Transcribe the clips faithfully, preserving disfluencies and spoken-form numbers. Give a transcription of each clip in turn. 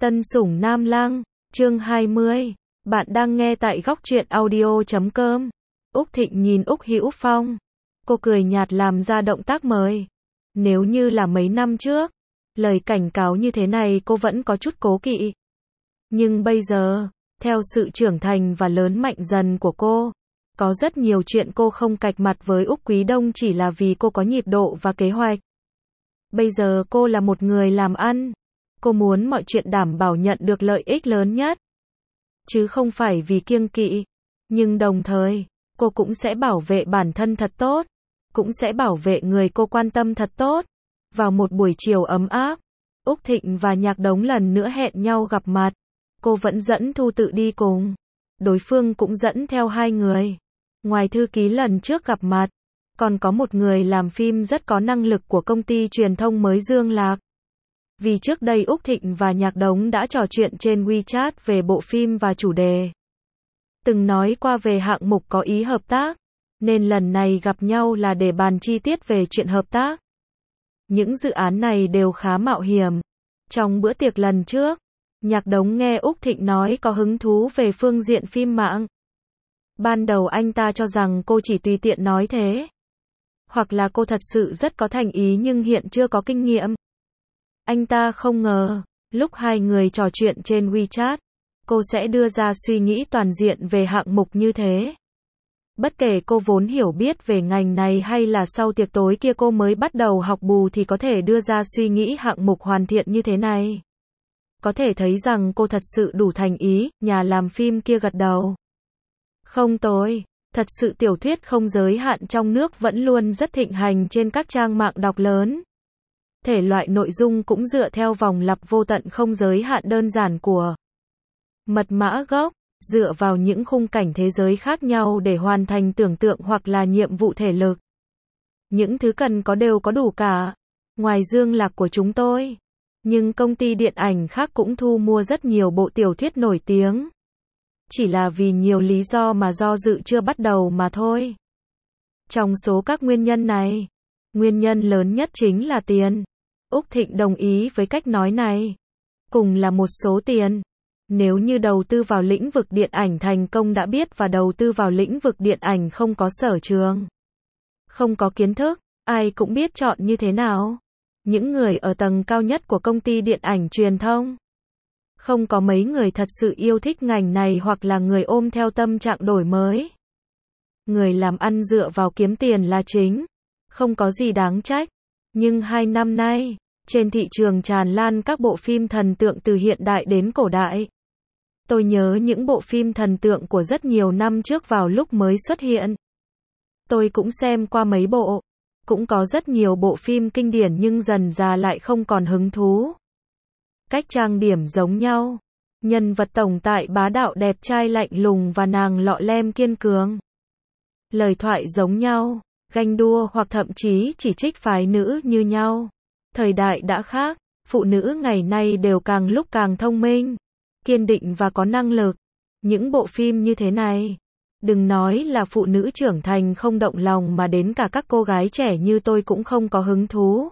Tân Sủng Nam Lang, chương hai mươi. Bạn đang nghe tại góc truyện audio chấm com. Úc Thịnh nhìn Úc Hữu Phong. Cô cười nhạt làm ra động tác mời. Nếu như là mấy năm trước, lời cảnh cáo như thế này cô vẫn có chút cố kỵ. Nhưng bây giờ, theo sự trưởng thành và lớn mạnh dần của cô, có rất nhiều chuyện cô không cạch mặt với Úc Quý Đông chỉ là vì cô có nhịp độ và kế hoạch. Bây giờ cô là một người làm ăn. Cô muốn mọi chuyện đảm bảo nhận được lợi ích lớn nhất. Chứ không phải vì kiêng kỵ. Nhưng đồng thời, cô cũng sẽ bảo vệ bản thân thật tốt. Cũng sẽ bảo vệ người cô quan tâm thật tốt. Vào một buổi chiều ấm áp, Úc Thịnh và Nhạc Đống lần nữa hẹn nhau gặp mặt. Cô vẫn dẫn Thu Tự đi cùng. Đối phương cũng dẫn theo hai người. Ngoài thư ký lần trước gặp mặt, còn có một người làm phim rất có năng lực của công ty truyền thông mới Dương Lạc. Vì trước đây Úc Thịnh và Nhạc Đống đã trò chuyện trên WeChat về bộ phim và chủ đề. Từng nói qua về hạng mục có ý hợp tác, nên lần này gặp nhau là để bàn chi tiết về chuyện hợp tác. Những dự án này đều khá mạo hiểm. Trong bữa tiệc lần trước, Nhạc Đống nghe Úc Thịnh nói có hứng thú về phương diện phim mạng. Ban đầu anh ta cho rằng cô chỉ tùy tiện nói thế. Hoặc là cô thật sự rất có thành ý nhưng hiện chưa có kinh nghiệm. Anh ta không ngờ, lúc hai người trò chuyện trên WeChat, cô sẽ đưa ra suy nghĩ toàn diện về hạng mục như thế. Bất kể cô vốn hiểu biết về ngành này hay là sau tiệc tối kia cô mới bắt đầu học bù thì có thể đưa ra suy nghĩ hạng mục hoàn thiện như thế này. Có thể thấy rằng cô thật sự đủ thành ý, nhà làm phim kia gật đầu. Không tồi, thật sự tiểu thuyết không giới hạn trong nước vẫn luôn rất thịnh hành trên các trang mạng đọc lớn. Thể loại nội dung cũng dựa theo vòng lặp vô tận không giới hạn đơn giản của mật mã gốc, dựa vào những khung cảnh thế giới khác nhau để hoàn thành tưởng tượng hoặc là nhiệm vụ thể lực. Những thứ cần có đều có đủ cả. Ngoài Dương Lạc của chúng tôi, nhưng công ty điện ảnh khác cũng thu mua rất nhiều bộ tiểu thuyết nổi tiếng. Chỉ là vì nhiều lý do mà do dự chưa bắt đầu mà thôi. Trong số các nguyên nhân này, nguyên nhân lớn nhất chính là tiền. Úc Thịnh đồng ý với cách nói này. Cùng là một số tiền. Nếu như đầu tư vào lĩnh vực điện ảnh thành công đã biết và đầu tư vào lĩnh vực điện ảnh không có sở trường, không có kiến thức, ai cũng biết chọn như thế nào. Những người ở tầng cao nhất của công ty điện ảnh truyền thông. Không có mấy người thật sự yêu thích ngành này hoặc là người ôm theo tâm trạng đổi mới. Người làm ăn dựa vào kiếm tiền là chính. Không có gì đáng trách. Nhưng hai năm nay, trên thị trường tràn lan các bộ phim thần tượng từ hiện đại đến cổ đại. Tôi nhớ những bộ phim thần tượng của rất nhiều năm trước vào lúc mới xuất hiện. Tôi cũng xem qua mấy bộ. Cũng có rất nhiều bộ phim kinh điển nhưng dần dà lại không còn hứng thú. Cách trang điểm giống nhau. Nhân vật tổng tại bá đạo đẹp trai lạnh lùng và nàng lọ lem kiên cường. Lời thoại giống nhau. Ganh đua hoặc thậm chí chỉ trích phái nữ như nhau. Thời đại đã khác, phụ nữ ngày nay đều càng lúc càng thông minh, kiên định và có năng lực. Những bộ phim như thế này, đừng nói là phụ nữ trưởng thành không động lòng mà đến cả các cô gái trẻ như tôi cũng không có hứng thú.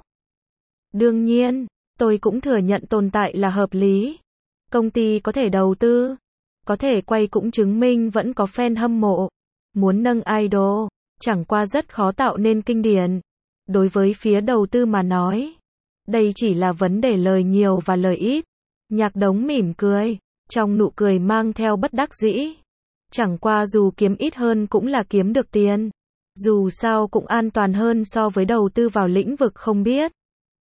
Đương nhiên, tôi cũng thừa nhận tồn tại là hợp lý. Công ty có thể đầu tư, có thể quay cũng chứng minh vẫn có fan hâm mộ. Muốn nâng idol, chẳng qua rất khó tạo nên kinh điển. Đối với phía đầu tư mà nói, đây chỉ là vấn đề lời nhiều và lời ít. Nhạc Đống mỉm cười, trong nụ cười mang theo bất đắc dĩ. Chẳng qua dù kiếm ít hơn cũng là kiếm được tiền. Dù sao cũng an toàn hơn so với đầu tư vào lĩnh vực không biết.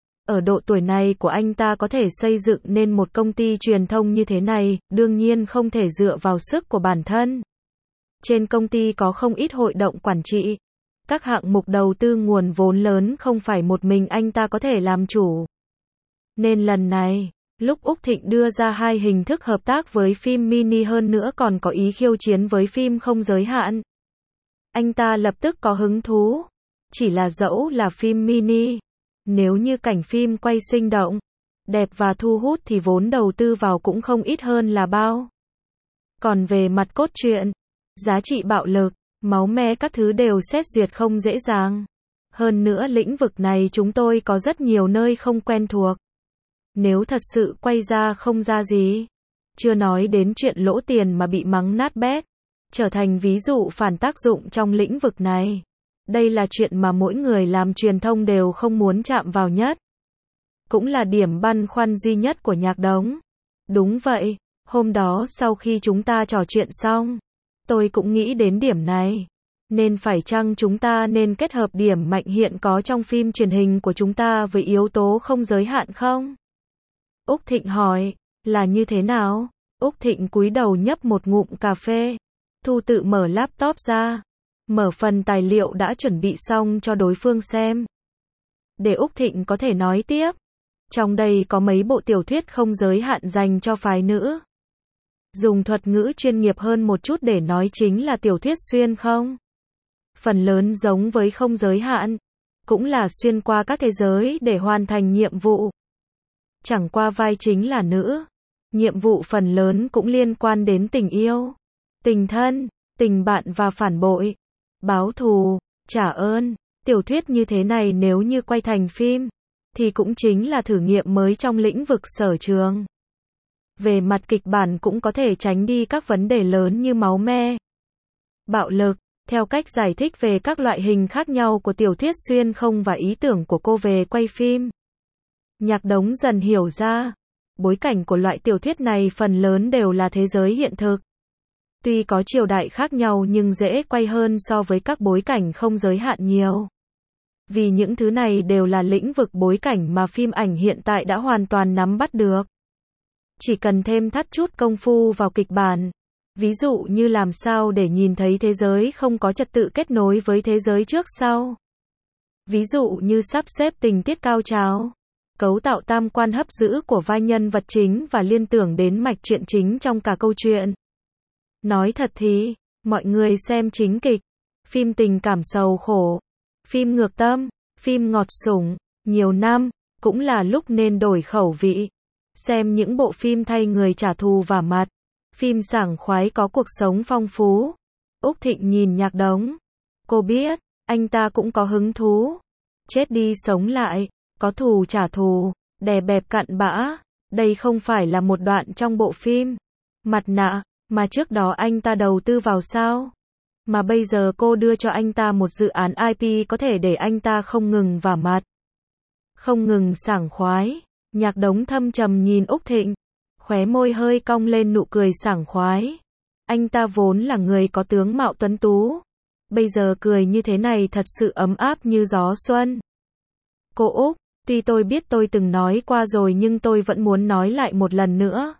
Ở độ tuổi này của anh ta có thể xây dựng nên một công ty truyền thông như thế này, đương nhiên không thể dựa vào sức của bản thân. Trên công ty có không ít hội đồng quản trị. Các hạng mục đầu tư nguồn vốn lớn không phải một mình anh ta có thể làm chủ. Nên lần này, lúc Úc Thịnh đưa ra hai hình thức hợp tác với phim mini hơn nữa còn có ý khiêu chiến với phim không giới hạn. Anh ta lập tức có hứng thú. Chỉ là dẫu là phim mini. Nếu như cảnh phim quay sinh động, đẹp và thu hút thì vốn đầu tư vào cũng không ít hơn là bao. Còn về mặt cốt truyện, giá trị bạo lực, máu me các thứ đều xét duyệt không dễ dàng. Hơn nữa lĩnh vực này chúng tôi có rất nhiều nơi không quen thuộc. Nếu thật sự quay ra không ra gì, chưa nói đến chuyện lỗ tiền mà bị mắng nát bét, trở thành ví dụ phản tác dụng trong lĩnh vực này. Đây là chuyện mà mỗi người làm truyền thông đều không muốn chạm vào nhất. Cũng là điểm băn khoăn duy nhất của Nhạc Đống. Đúng vậy, hôm đó sau khi chúng ta trò chuyện xong, tôi cũng nghĩ đến điểm này. Nên phải chăng chúng ta nên kết hợp điểm mạnh hiện có trong phim truyền hình của chúng ta với yếu tố không giới hạn không? Úc Thịnh hỏi, là như thế nào? Úc Thịnh cúi đầu nhấp một ngụm cà phê. Thu Tự mở laptop ra, mở phần tài liệu đã chuẩn bị xong cho đối phương xem. Để Úc Thịnh có thể nói tiếp. Trong đây có mấy bộ tiểu thuyết không giới hạn dành cho phái nữ. Dùng thuật ngữ chuyên nghiệp hơn một chút để nói chính là tiểu thuyết xuyên không. Phần lớn giống với không giới hạn, cũng là xuyên qua các thế giới để hoàn thành nhiệm vụ. Chẳng qua vai chính là nữ. Nhiệm vụ phần lớn cũng liên quan đến tình yêu, tình thân, tình bạn và phản bội, báo thù, trả ơn. Tiểu thuyết như thế này nếu như quay thành phim, thì cũng chính là thử nghiệm mới trong lĩnh vực sở trường. Về mặt kịch bản cũng có thể tránh đi các vấn đề lớn như máu me, bạo lực. Theo cách giải thích về các loại hình khác nhau của tiểu thuyết xuyên không và ý tưởng của cô về quay phim, Nhạc Đống dần hiểu ra, bối cảnh của loại tiểu thuyết này phần lớn đều là thế giới hiện thực. Tuy có triều đại khác nhau nhưng dễ quay hơn so với các bối cảnh không giới hạn nhiều. Vì những thứ này đều là lĩnh vực bối cảnh mà phim ảnh hiện tại đã hoàn toàn nắm bắt được. Chỉ cần thêm thắt chút công phu vào kịch bản. Ví dụ như làm sao để nhìn thấy thế giới không có trật tự kết nối với thế giới trước sau. Ví dụ như sắp xếp tình tiết cao trào, cấu tạo tam quan hấp dẫn của vai nhân vật chính và liên tưởng đến mạch truyện chính trong cả câu chuyện. Nói thật thì, mọi người xem chính kịch, phim tình cảm sầu khổ, phim ngược tâm, phim ngọt sủng, nhiều năm, cũng là lúc nên đổi khẩu vị. Xem những bộ phim thay người trả thù vả mặt, phim sảng khoái có cuộc sống phong phú. Úc Thịnh nhìn Nhạc Đống. Cô biết, anh ta cũng có hứng thú. Chết đi sống lại, có thù trả thù, đè bẹp cặn bã. Đây không phải là một đoạn trong bộ phim Mặt nạ, mà trước đó anh ta đầu tư vào sao? Mà bây giờ cô đưa cho anh ta một dự án i pê có thể để anh ta không ngừng vả mặt, không ngừng sảng khoái. Nhạc Đống thâm trầm nhìn Úc Thịnh, khóe môi hơi cong lên nụ cười sảng khoái. Anh ta vốn là người có tướng mạo tuấn tú, bây giờ cười như thế này thật sự ấm áp như gió xuân. Cô Úc, tuy tôi biết tôi từng nói qua rồi nhưng tôi vẫn muốn nói lại một lần nữa.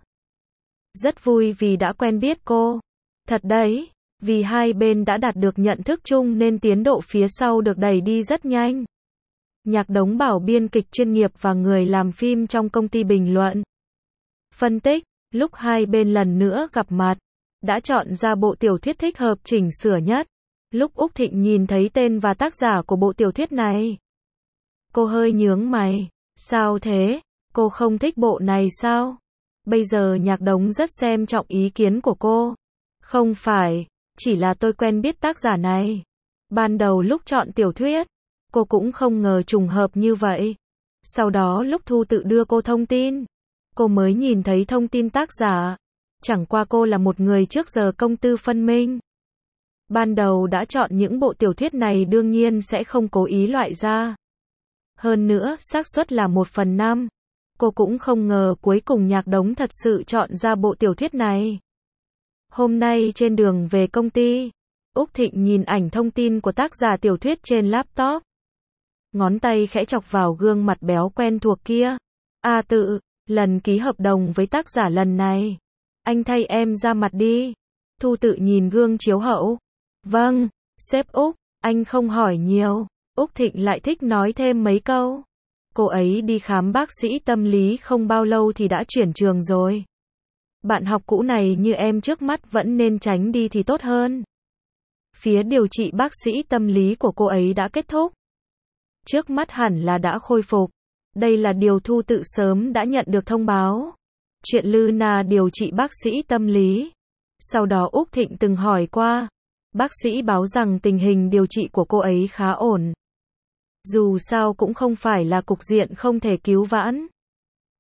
Rất vui vì đã quen biết cô. Thật đấy, vì hai bên đã đạt được nhận thức chung nên tiến độ phía sau được đẩy đi rất nhanh. Nhạc Đống bảo biên kịch chuyên nghiệp và người làm phim trong công ty bình luận. Phân tích, lúc hai bên lần nữa gặp mặt, đã chọn ra bộ tiểu thuyết thích hợp chỉnh sửa nhất. Lúc Úc Thịnh nhìn thấy tên và tác giả của bộ tiểu thuyết này, cô hơi nhướng mày. Sao thế? Cô không thích bộ này sao? Bây giờ Nhạc Đống rất xem trọng ý kiến của cô. Không phải, chỉ là tôi quen biết tác giả này. Ban đầu lúc chọn tiểu thuyết, cô cũng không ngờ trùng hợp như vậy. Sau đó lúc Thu Tự đưa cô thông tin, cô mới nhìn thấy thông tin tác giả. Chẳng qua cô là một người trước giờ công tư phân minh. Ban đầu đã chọn những bộ tiểu thuyết này đương nhiên sẽ không cố ý loại ra. Hơn nữa, xác suất là một phần năm. Cô cũng không ngờ cuối cùng Nhạc Đống thật sự chọn ra bộ tiểu thuyết này. Hôm nay trên đường về công ty, Úc Thịnh nhìn ảnh thông tin của tác giả tiểu thuyết trên laptop. Ngón tay khẽ chọc vào gương mặt béo quen thuộc kia. A Tự, lần ký hợp đồng với tác giả lần này, anh thay em ra mặt đi. Thu Tự nhìn gương chiếu hậu. Vâng, sếp Úc, anh không hỏi nhiều. Úc Thịnh lại thích nói thêm mấy câu. Cô ấy đi khám bác sĩ tâm lý không bao lâu thì đã chuyển trường rồi. Bạn học cũ này như em trước mắt vẫn nên tránh đi thì tốt hơn. Phía điều trị bác sĩ tâm lý của cô ấy đã kết thúc. Trước mắt hẳn là đã khôi phục. Đây là điều Thu Tự sớm đã nhận được thông báo. Chuyện Lư Na điều trị bác sĩ tâm lý. Sau đó Úc Thịnh từng hỏi qua. Bác sĩ báo rằng tình hình điều trị của cô ấy khá ổn. Dù sao cũng không phải là cục diện không thể cứu vãn.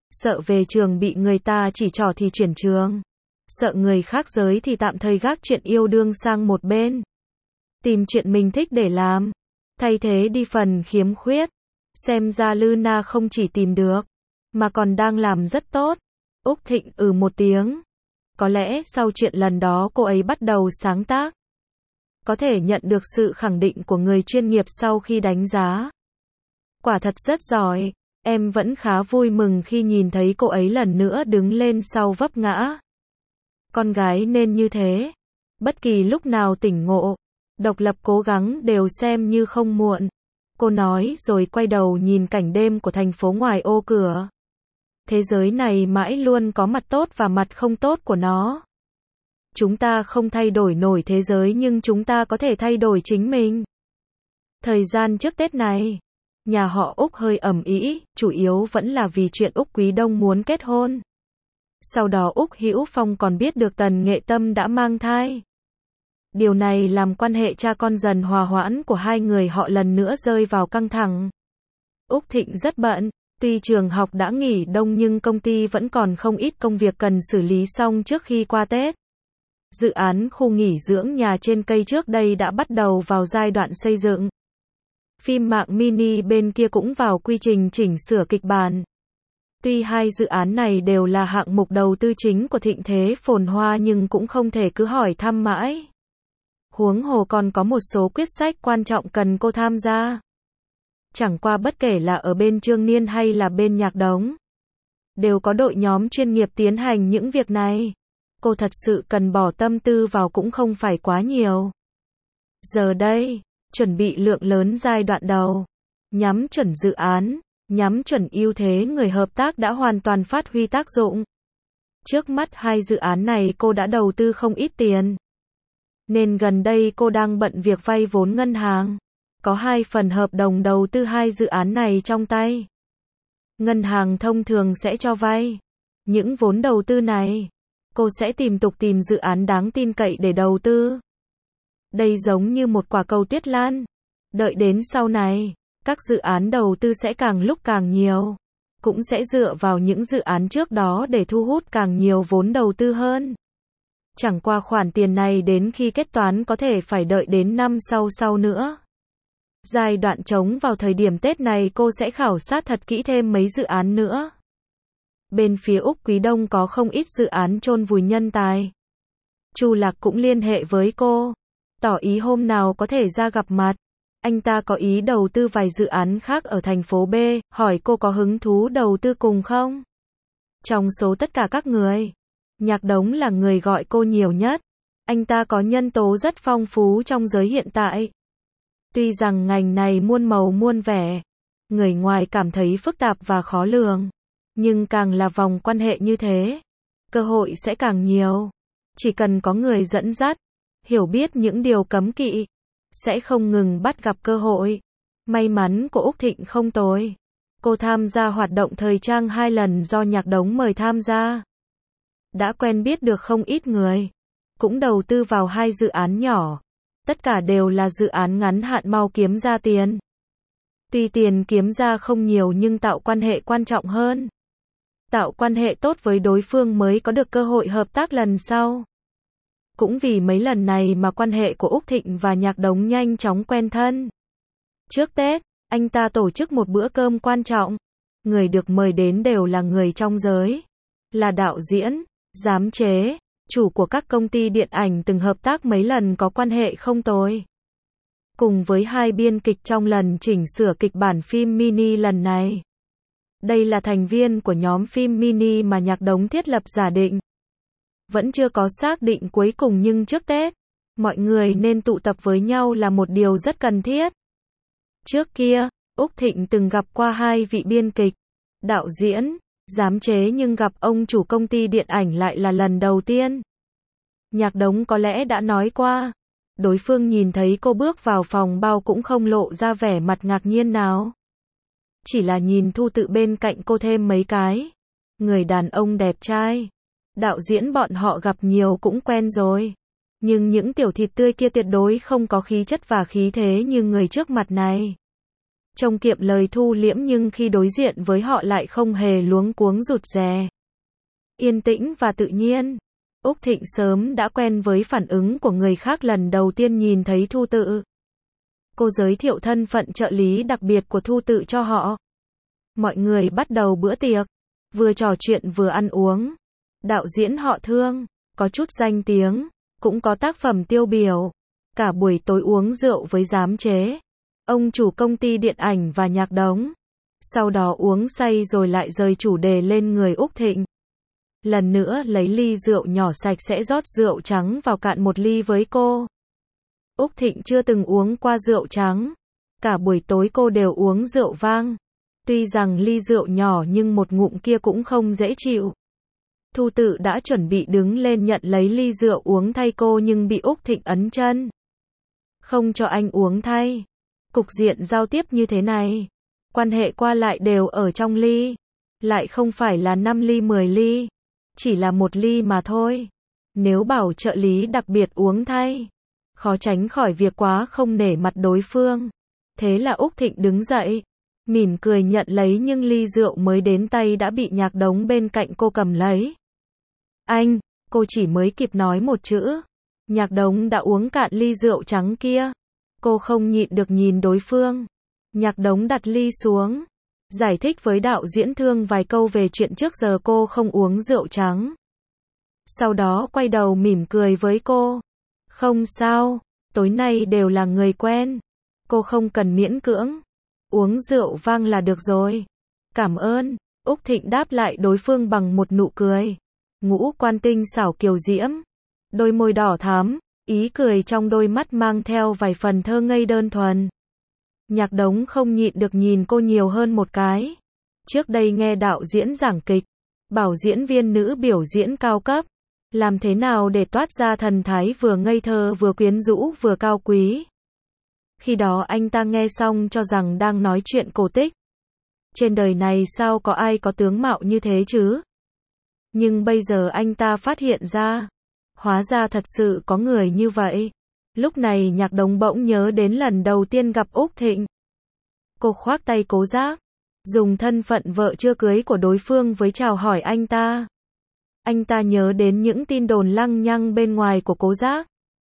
Sợ về trường bị người ta chỉ trỏ thì chuyển trường. Sợ người khác giới thì tạm thời gác chuyện yêu đương sang một bên. Tìm chuyện mình thích để làm. Thay thế đi phần khiếm khuyết. Xem ra Luna không chỉ tìm được, mà còn đang làm rất tốt. Úc Thịnh ừ một tiếng. Có lẽ sau chuyện lần đó cô ấy bắt đầu sáng tác. Có thể nhận được sự khẳng định của người chuyên nghiệp sau khi đánh giá. Quả thật rất giỏi. Em vẫn khá vui mừng khi nhìn thấy cô ấy lần nữa đứng lên sau vấp ngã. Con gái nên như thế. Bất kỳ lúc nào tỉnh ngộ, độc lập cố gắng đều xem như không muộn. Cô nói rồi quay đầu nhìn cảnh đêm của thành phố ngoài ô cửa. Thế giới này mãi luôn có mặt tốt và mặt không tốt của nó. Chúng ta không thay đổi nổi thế giới nhưng chúng ta có thể thay đổi chính mình. Thời gian trước Tết này, nhà họ Úc hơi ầm ĩ, chủ yếu vẫn là vì chuyện Úc Quý Đông muốn kết hôn. Sau đó Úc Hữu Phong còn biết được Tần Nghệ Tâm đã mang thai. Điều này làm quan hệ cha con dần hòa hoãn của hai người họ lần nữa rơi vào căng thẳng. Úc Thịnh rất bận, tuy trường học đã nghỉ đông nhưng công ty vẫn còn không ít công việc cần xử lý xong trước khi qua Tết. Dự án khu nghỉ dưỡng nhà trên cây trước đây đã bắt đầu vào giai đoạn xây dựng. Phim mạng mini bên kia cũng vào quy trình chỉnh sửa kịch bản. Tuy hai dự án này đều là hạng mục đầu tư chính của Thịnh Thế Phồn Hoa nhưng cũng không thể cứ hỏi thăm mãi. Huống hồ còn có một số quyết sách quan trọng cần cô tham gia. Chẳng qua bất kể là ở bên Trương Niên hay là bên Nhạc Đống, đều có đội nhóm chuyên nghiệp tiến hành những việc này. Cô thật sự cần bỏ tâm tư vào cũng không phải quá nhiều. Giờ đây, chuẩn bị lượng lớn giai đoạn đầu, nhắm chuẩn dự án, nhắm chuẩn ưu thế người hợp tác đã hoàn toàn phát huy tác dụng. Trước mắt hai dự án này cô đã đầu tư không ít tiền. Nên gần đây cô đang bận việc vay vốn ngân hàng. Có hai phần hợp đồng đầu tư hai dự án này trong tay. Ngân hàng thông thường sẽ cho vay. Những vốn đầu tư này, cô sẽ tìm tục tìm dự án đáng tin cậy để đầu tư. Đây giống như một quả cầu tuyết lan. Đợi đến sau này, các dự án đầu tư sẽ càng lúc càng nhiều. Cũng sẽ dựa vào những dự án trước đó để thu hút càng nhiều vốn đầu tư hơn. Chẳng qua khoản tiền này đến khi kết toán có thể phải đợi đến năm sau sau nữa. Giai đoạn trống vào thời điểm Tết này cô sẽ khảo sát thật kỹ thêm mấy dự án nữa. Bên phía Úc Quý Đông có không ít dự án chôn vùi nhân tài. Chu Lạc cũng liên hệ với cô, tỏ ý hôm nào có thể ra gặp mặt. Anh ta có ý đầu tư vài dự án khác ở thành phố B, hỏi cô có hứng thú đầu tư cùng không? Trong số tất cả các người, Nhạc Đống là người gọi cô nhiều nhất. Anh ta có nhân tố rất phong phú trong giới hiện tại. Tuy rằng ngành này muôn màu muôn vẻ, người ngoài cảm thấy phức tạp và khó lường, nhưng càng là vòng quan hệ như thế, cơ hội sẽ càng nhiều. Chỉ cần có người dẫn dắt, hiểu biết những điều cấm kỵ, sẽ không ngừng bắt gặp cơ hội. May mắn của Úc Thịnh không tồi. Cô tham gia hoạt động thời trang hai lần do Nhạc Đống mời tham gia. Đã quen biết được không ít người. Cũng đầu tư vào hai dự án nhỏ. Tất cả đều là dự án ngắn hạn mau kiếm ra tiền. Tuy tiền kiếm ra không nhiều nhưng tạo quan hệ quan trọng hơn. Tạo quan hệ tốt với đối phương mới có được cơ hội hợp tác lần sau. Cũng vì mấy lần này mà quan hệ của Úc Thịnh và Nhạc Đống nhanh chóng quen thân. Trước Tết, anh ta tổ chức một bữa cơm quan trọng. Người được mời đến đều là người trong giới. Là đạo diễn, giám chế, chủ của các công ty điện ảnh từng hợp tác mấy lần có quan hệ không tồi. Cùng với hai biên kịch trong lần chỉnh sửa kịch bản phim mini lần này. Đây là thành viên của nhóm phim mini mà Nhạc Đống thiết lập giả định. Vẫn chưa có xác định cuối cùng nhưng trước Tết, mọi người nên tụ tập với nhau là một điều rất cần thiết. Trước kia, Úc Thịnh từng gặp qua hai vị biên kịch, đạo diễn, giám chế nhưng gặp ông chủ công ty điện ảnh lại là lần đầu tiên. Nhạc Đống có lẽ đã nói qua, đối phương nhìn thấy cô bước vào phòng bao cũng không lộ ra vẻ mặt ngạc nhiên nào. Chỉ là nhìn Thu Tự bên cạnh cô thêm mấy cái. Người đàn ông đẹp trai. Đạo diễn bọn họ gặp nhiều cũng quen rồi. Nhưng những tiểu thịt tươi kia tuyệt đối không có khí chất và khí thế như người trước mặt này. Trông kiệm lời thu liễm nhưng khi đối diện với họ lại không hề luống cuống rụt rè. Yên tĩnh và tự nhiên. Úc Thịnh sớm đã quen với phản ứng của người khác lần đầu tiên nhìn thấy Thu Tự. Cô giới thiệu thân phận trợ lý đặc biệt của Thu Tự cho họ. Mọi người bắt đầu bữa tiệc, vừa trò chuyện vừa ăn uống. Đạo diễn họ Thương, có chút danh tiếng, cũng có tác phẩm tiêu biểu. Cả buổi tối uống rượu với Giám Chế, ông chủ công ty điện ảnh và Nhạc Đống. Sau đó uống say rồi lại rời chủ đề lên người Úc Thịnh. Lần nữa lấy ly rượu nhỏ sạch sẽ rót rượu trắng vào cạn một ly với cô. Úc Thịnh chưa từng uống qua rượu trắng. Cả buổi tối cô đều uống rượu vang. Tuy rằng ly rượu nhỏ nhưng một ngụm kia cũng không dễ chịu. Thu Tự đã chuẩn bị đứng lên nhận lấy ly rượu uống thay cô nhưng bị Úc Thịnh ấn chân. Không cho anh uống thay. Cục diện giao tiếp như thế này. Quan hệ qua lại đều ở trong ly. Lại không phải là năm ly mười ly. Chỉ là một ly mà thôi. Nếu bảo trợ lý đặc biệt uống thay, khó tránh khỏi việc quá không nể mặt đối phương. Thế là Úc Thịnh đứng dậy, mỉm cười nhận lấy nhưng ly rượu mới đến tay đã bị Nhạc Đống bên cạnh cô cầm lấy. Anh, cô chỉ mới kịp nói một chữ. Nhạc Đống đã uống cạn ly rượu trắng kia. Cô không nhịn được nhìn đối phương. Nhạc Đống đặt ly xuống, giải thích với đạo diễn Thương vài câu về chuyện trước giờ cô không uống rượu trắng. Sau đó quay đầu mỉm cười với cô. Không sao, tối nay đều là người quen. Cô không cần miễn cưỡng. Uống rượu vang là được rồi. Cảm ơn. Úc Thịnh đáp lại đối phương bằng một nụ cười. Ngũ quan tinh xảo kiều diễm. Đôi môi đỏ thắm, ý cười trong đôi mắt mang theo vài phần thơ ngây đơn thuần. Nhạc Đống không nhịn được nhìn cô nhiều hơn một cái. Trước đây nghe đạo diễn giảng kịch, bảo diễn viên nữ biểu diễn cao cấp. Làm thế nào để toát ra thần thái vừa ngây thơ vừa quyến rũ vừa cao quý. Khi đó anh ta nghe xong cho rằng đang nói chuyện cổ tích. Trên đời này sao có ai có tướng mạo như thế chứ? Nhưng bây giờ anh ta phát hiện ra, hóa ra thật sự có người như vậy. Lúc này Nhạc Đống bỗng nhớ đến lần đầu tiên gặp Úc Thịnh. Cô khoác tay Cố Giác, dùng thân phận vợ chưa cưới của đối phương với chào hỏi anh ta. Anh ta nhớ đến những tin đồn lăng nhăng bên ngoài của Cố Giác.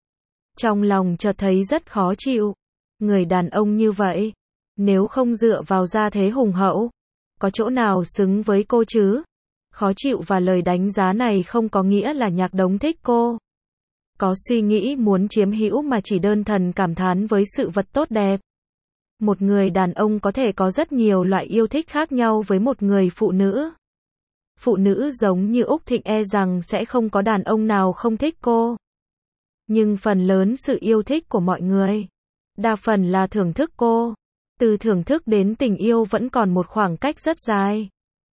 Trong lòng chợt thấy rất khó chịu. Người đàn ông như vậy, nếu không dựa vào gia thế hùng hậu, có chỗ nào xứng với cô chứ? Khó chịu và lời đánh giá này không có nghĩa là Nhạc Đống thích cô. Có suy nghĩ muốn chiếm hữu mà chỉ đơn thuần cảm thán với sự vật tốt đẹp. Một người đàn ông có thể có rất nhiều loại yêu thích khác nhau với một người phụ nữ. Phụ nữ giống như Úc Thịnh e rằng sẽ không có đàn ông nào không thích cô. Nhưng phần lớn sự yêu thích của mọi người, đa phần là thưởng thức cô. Từ thưởng thức đến tình yêu vẫn còn một khoảng cách rất dài.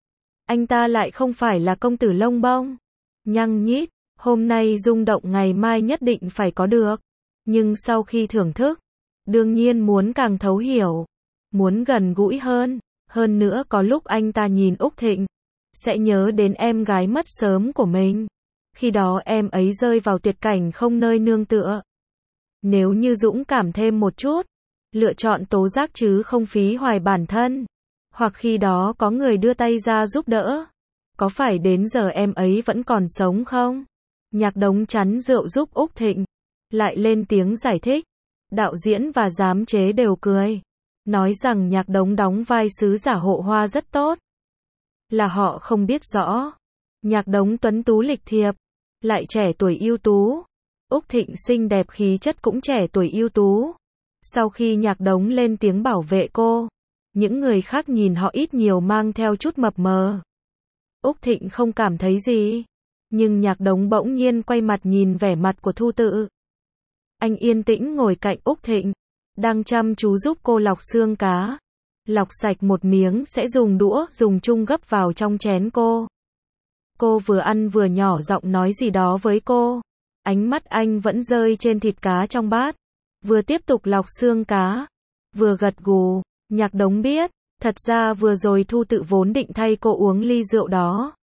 Anh ta lại không phải là công tử lông bông, nhăng nhít, hôm nay rung động ngày mai nhất định phải có được. Nhưng sau khi thưởng thức, đương nhiên muốn càng thấu hiểu, muốn gần gũi hơn. Hơn nữa có lúc anh ta nhìn Úc Thịnh, sẽ nhớ đến em gái mất sớm của mình. Khi đó em ấy rơi vào tuyệt cảnh không nơi nương tựa. Nếu như dũng cảm thêm một chút, lựa chọn tố giác chứ không phí hoài bản thân. Hoặc khi đó có người đưa tay ra giúp đỡ. Có phải đến giờ em ấy vẫn còn sống không? Nhạc Đống chắn rượu giúp Úc Thịnh. Lại lên tiếng giải thích. Đạo diễn và giám chế đều cười. Nói rằng Nhạc Đống đóng vai sứ giả hộ hoa rất tốt. Là họ không biết rõ. Nhạc Đống tuấn tú lịch thiệp. Lại trẻ tuổi ưu tú. Úc Thịnh xinh đẹp khí chất cũng trẻ tuổi ưu tú. Sau khi Nhạc Đống lên tiếng bảo vệ cô, những người khác nhìn họ ít nhiều mang theo chút mập mờ. Úc Thịnh không cảm thấy gì. Nhưng Nhạc Đống bỗng nhiên quay mặt nhìn vẻ mặt của Thu Tự. Anh yên tĩnh ngồi cạnh Úc Thịnh, đang chăm chú giúp cô lọc xương cá. Lọc sạch một miếng sẽ dùng đũa dùng chung gấp vào trong chén cô. Cô vừa ăn vừa nhỏ giọng nói gì đó với cô. Ánh mắt anh vẫn rơi trên thịt cá trong bát. Vừa tiếp tục lọc xương cá, vừa gật gù. Nhạc Đống biết, thật ra vừa rồi Thu Tự vốn định thay cô uống ly rượu đó.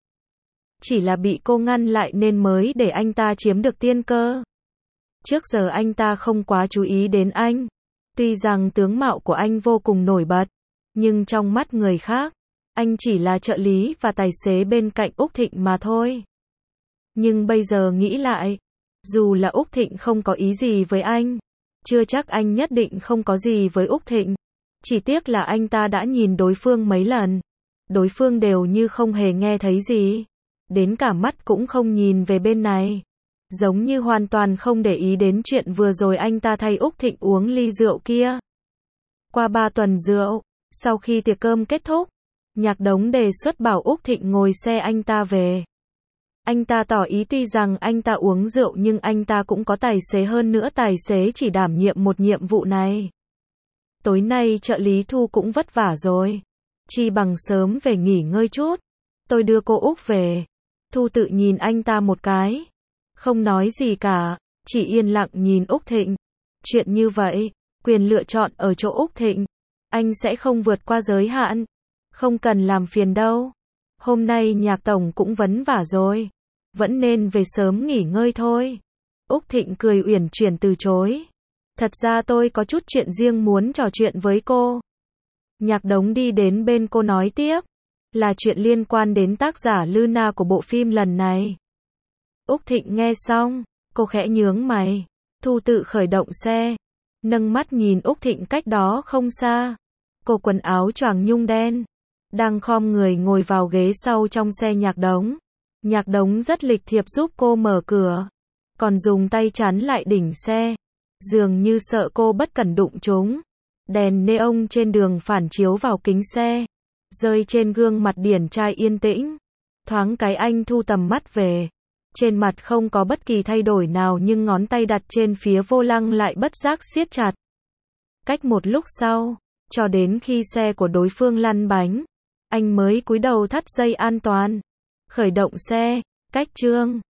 Chỉ là bị cô ngăn lại nên mới để anh ta chiếm được tiên cơ. Trước giờ anh ta không quá chú ý đến anh. Tuy rằng tướng mạo của anh vô cùng nổi bật, Nhưng trong mắt người khác, anh chỉ là trợ lý và tài xế bên cạnh Úc Thịnh mà thôi. Nhưng bây giờ nghĩ lại, dù là Úc Thịnh không có ý gì với anh, chưa chắc anh nhất định không có gì với Úc Thịnh. Chỉ tiếc là anh ta đã nhìn đối phương mấy lần, đối phương đều như không hề nghe thấy gì, đến cả mắt cũng không nhìn về bên này, giống như hoàn toàn không để ý đến chuyện vừa rồi anh ta thay Úc Thịnh uống ly rượu kia. Qua ba tuần rượu, sau khi tiệc cơm kết thúc, Nhạc Đống đề xuất bảo Úc Thịnh ngồi xe anh ta về. Anh ta tỏ ý tuy rằng anh ta uống rượu nhưng anh ta cũng có tài xế, hơn nữa tài xế chỉ đảm nhiệm một nhiệm vụ này. Tối nay trợ lý Thu cũng vất vả rồi, chi bằng sớm về nghỉ ngơi chút, tôi đưa cô Úc về. Thu tự nhìn anh ta một cái, không nói gì cả, chỉ yên lặng nhìn Úc Thịnh. Chuyện như vậy, quyền lựa chọn ở chỗ Úc Thịnh, anh sẽ không vượt qua giới hạn, không cần làm phiền đâu. Hôm nay Nhạc tổng cũng vất vả rồi, vẫn nên về sớm nghỉ ngơi thôi. Úc Thịnh cười uyển chuyển từ chối. Thật ra tôi có chút chuyện riêng muốn trò chuyện với cô. Nhạc Đống đi đến bên cô nói tiếp, là chuyện liên quan đến tác giả Luna của bộ phim lần này. Úc Thịnh nghe xong, cô khẽ nhướng mày. Thu tự khởi động xe, nâng mắt nhìn Úc Thịnh cách đó không xa. Cô quần áo choàng nhung đen, đang khom người ngồi vào ghế sau trong xe Nhạc Đống. Nhạc Đống rất lịch thiệp giúp cô mở cửa, còn dùng tay chắn lại đỉnh xe, dường như sợ cô bất cẩn đụng chúng. Đèn neon trên đường phản chiếu vào kính xe, rơi trên gương mặt điển trai yên tĩnh. Thoáng cái anh thu tầm mắt về, trên mặt không có bất kỳ thay đổi nào nhưng ngón tay đặt trên phía vô lăng lại bất giác siết chặt. Cách một lúc sau, cho đến khi xe của đối phương lăn bánh, anh mới cúi đầu thắt dây an toàn, khởi động xe. Cách chương